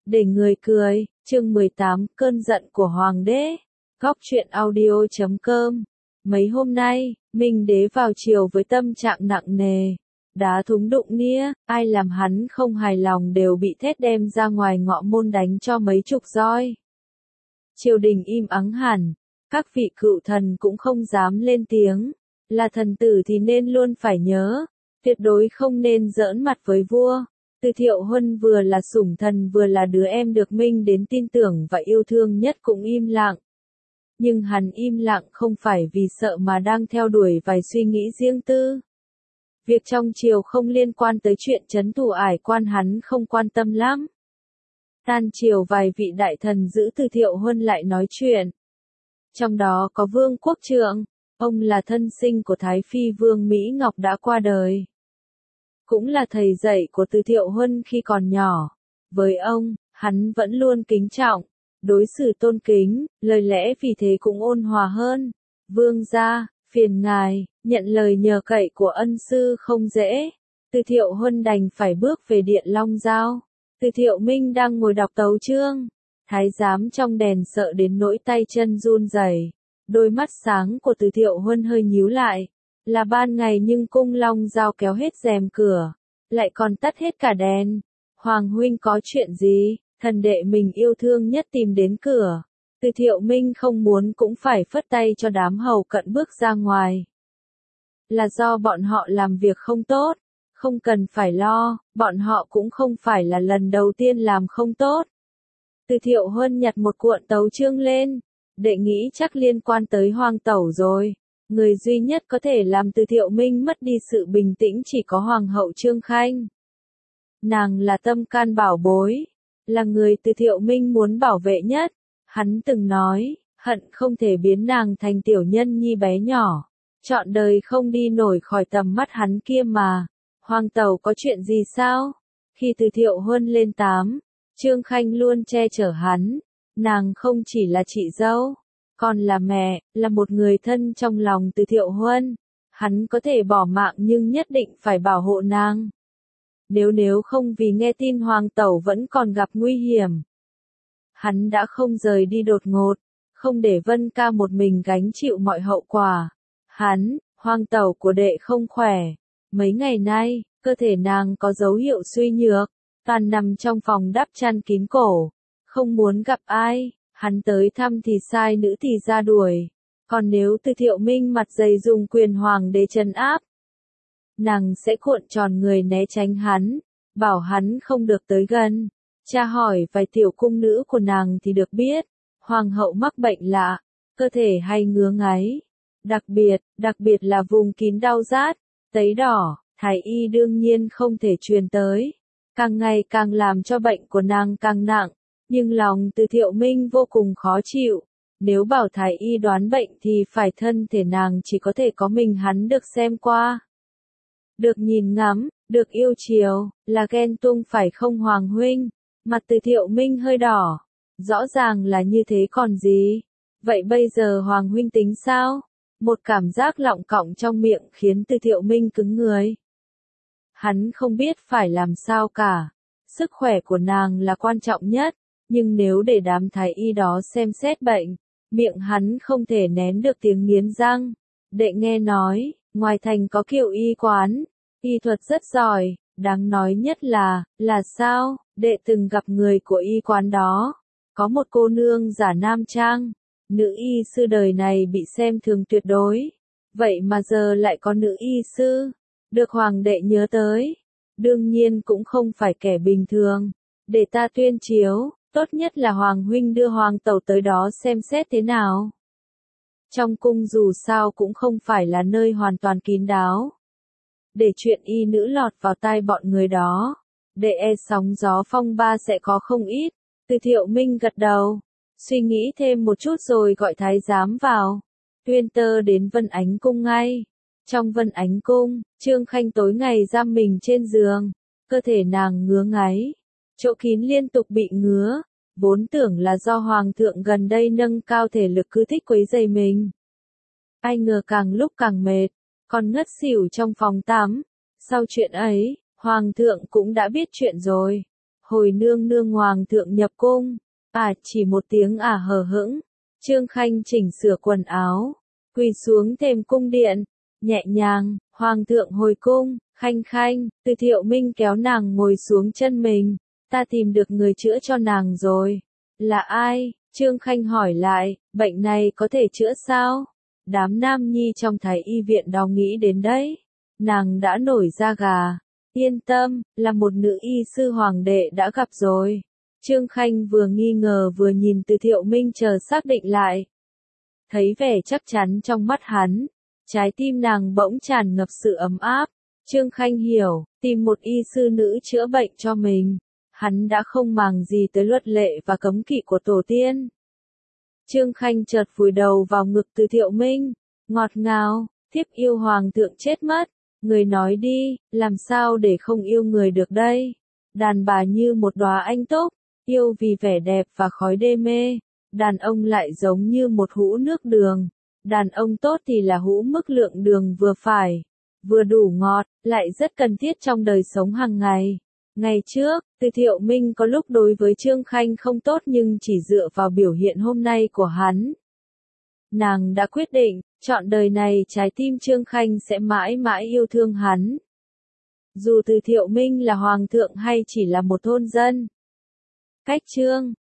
Để người cười, chương 18, cơn giận của hoàng đế. Góc truyện audio.com. Mấy hôm nay, Minh đế vào triều với tâm trạng nặng nề. Đá thúng đụng nia, ai làm hắn không hài lòng đều bị thét đem ra ngoài ngọ môn đánh cho mấy chục roi. Triều đình im ắng hẳn, các vị cựu thần cũng không dám lên tiếng. Là thần tử thì nên luôn phải nhớ, tuyệt đối không nên giỡn mặt với vua. Từ Thiệu Huân vừa là sủng thần vừa là đứa em được Minh đến tin tưởng và yêu thương nhất cũng im lặng. Nhưng hắn im lặng không phải vì sợ mà đang theo đuổi vài suy nghĩ riêng tư. Việc trong triều không liên quan tới chuyện trấn thủ ải quan hắn không quan tâm lắm. Tan triều vài vị đại thần giữ Từ Thiệu Huân lại nói chuyện. Trong đó có Vương Quốc Trượng, ông là thân sinh của Thái Phi Vương Mỹ Ngọc đã qua đời. Cũng là thầy dạy của Từ Thiệu Huân khi còn nhỏ. Với ông, hắn vẫn luôn kính trọng, đối xử tôn kính, lời lẽ vì thế cũng ôn hòa hơn. Vương gia, phiền ngài, nhận lời nhờ cậy của ân sư không dễ. Từ Thiệu Huân đành phải bước về điện Long Giao. Từ Thiệu Minh đang ngồi đọc tấu chương. Thái giám trong đèn sợ đến nỗi tay chân run rẩy. Đôi mắt sáng của Từ Thiệu Huân hơi nhíu lại. Là ban ngày nhưng cung Long Giao kéo hết rèm cửa, lại còn tắt hết cả đèn. Hoàng huynh có chuyện gì? Thần đệ mình yêu thương nhất tìm đến cửa. Từ Thiệu Minh không muốn cũng phải phất tay cho đám hầu cận bước ra ngoài. Là do bọn họ làm việc không tốt, không cần phải lo, bọn họ cũng không phải là lần đầu tiên làm không tốt. Từ Thiệu Huân nhặt một cuộn tấu chương lên, đệ nghĩ chắc liên quan tới Hoàng tẩu rồi. Người duy nhất có thể làm Từ Thiệu Minh mất đi sự bình tĩnh chỉ có Hoàng hậu Trương Khanh. Nàng là tâm can bảo bối, là người Từ Thiệu Minh muốn bảo vệ nhất. Hắn từng nói, hận không thể biến nàng thành tiểu nhân nhi bé nhỏ, trọn đời không đi nổi khỏi tầm mắt hắn kia mà. Hoàng tẩu có chuyện gì sao? Khi Từ Thiệu Huân lên 8, Trương Khanh luôn che chở hắn. Nàng không chỉ là chị dâu, còn là mẹ, là một người thân trong lòng Từ Thiệu Huân. Hắn có thể bỏ mạng nhưng nhất định phải bảo hộ nàng. Nếu không vì nghe tin Hoàng tẩu vẫn còn gặp nguy hiểm, hắn đã không rời đi đột ngột, không để Vân Ca một mình gánh chịu mọi hậu quả. Hoàng tẩu của đệ không khỏe. Mấy ngày nay, cơ thể nàng có dấu hiệu suy nhược, toàn nằm trong phòng đắp chăn kín cổ, không muốn gặp ai. Hắn tới thăm thì sai nữ thì ra đuổi. Còn nếu Từ Thiệu Minh mặt dày dùng quyền hoàng đế trấn áp, nàng sẽ cuộn tròn người né tránh hắn, bảo hắn không được tới gần. Tra hỏi vài tiểu cung nữ của nàng thì được biết, hoàng hậu mắc bệnh lạ, cơ thể hay ngứa ngáy. Đặc biệt là vùng kín đau rát, tấy đỏ, thái y đương nhiên không thể truyền tới. Càng ngày càng làm cho bệnh của nàng càng nặng. Nhưng lòng Từ Thiệu Minh vô cùng khó chịu. Nếu bảo thái y đoán bệnh thì phải thân thể nàng chỉ có thể có mình hắn được xem qua. Được nhìn ngắm, được yêu chiều, là ghen tuông phải không Hoàng huynh? Mặt Từ Thiệu Minh hơi đỏ. Rõ ràng là như thế còn gì? Vậy bây giờ Hoàng huynh tính sao? Một cảm giác lọng cọng trong miệng khiến Từ Thiệu Minh cứng người. Hắn không biết phải làm sao cả. Sức khỏe của nàng là quan trọng nhất. Nhưng nếu để đám thái y đó xem xét bệnh, miệng hắn không thể nén được tiếng nghiến răng. Đệ nghe nói, ngoài thành có Kiều y quán, y thuật rất giỏi, đáng nói nhất là sao, đệ từng gặp người của y quán đó. Có một cô nương giả nam trang, nữ y sư đời này bị xem thường tuyệt đối. Vậy mà giờ lại có nữ y sư, được hoàng đệ nhớ tới. Đương nhiên cũng không phải kẻ bình thường. Để ta tuyên chiếu. Tốt nhất là Hoàng huynh đưa Hoàng tẩu tới đó xem xét thế nào. Trong cung dù sao cũng không phải là nơi hoàn toàn kín đáo. Để chuyện y nữ lọt vào tai bọn người đó, để e sóng gió phong ba sẽ có không ít. Từ Thiệu Minh gật đầu, suy nghĩ thêm một chút rồi gọi thái giám vào. Tuyên tơ đến Vân Ánh Cung ngay. Trong Vân Ánh Cung, Trương Khanh tối ngày giam mình trên giường, cơ thể nàng ngứa ngáy. Chỗ kín liên tục bị ngứa, vốn tưởng là do Hoàng thượng gần đây nâng cao thể lực cứ thích quấy rầy mình. Ai ngờ càng lúc càng mệt, còn ngất xỉu trong phòng tắm. Sau chuyện ấy, Hoàng thượng cũng đã biết chuyện rồi. Hồi nương nương hoàng thượng nhập cung. Chỉ một tiếng hờ hững. Trương Khanh chỉnh sửa quần áo, quỳ xuống thềm cung điện, nhẹ nhàng, hoàng thượng hồi cung. Khanh khanh, Từ Thiệu Minh kéo nàng ngồi xuống chân mình. Ta tìm được người chữa cho nàng rồi. Là ai? Trương Khanh hỏi lại, bệnh này có thể chữa sao? Đám nam nhi trong thái y viện đó nghĩ đến đấy. Nàng đã nổi da gà. Yên tâm, là một nữ y sư hoàng đệ đã gặp rồi. Trương Khanh vừa nghi ngờ vừa nhìn Từ Thiệu Minh chờ xác định lại. Thấy vẻ chắc chắn trong mắt hắn, trái tim nàng bỗng tràn ngập sự ấm áp. Trương Khanh hiểu, tìm một y sư nữ chữa bệnh cho mình. Hắn đã không màng gì tới luật lệ và cấm kỵ của tổ tiên. Trương Khanh chợt vùi đầu vào ngực Từ Thiệu Minh, ngọt ngào, thiếp yêu hoàng thượng chết mất. Người nói đi, làm sao để không yêu người được đây? Đàn bà như một đóa anh túc, yêu vì vẻ đẹp và khói đê mê. Đàn ông lại giống như một hũ nước đường. Đàn ông tốt thì là hũ mức lượng đường vừa phải, vừa đủ ngọt, lại rất cần thiết trong đời sống hàng ngày. Ngày trước, Từ Thiệu Minh có lúc đối với Trương Khanh không tốt nhưng chỉ dựa vào biểu hiện hôm nay của hắn. Nàng đã quyết định, trọn đời này trái tim Trương Khanh sẽ mãi mãi yêu thương hắn. Dù Từ Thiệu Minh là hoàng thượng hay chỉ là một thôn dân. Cách chương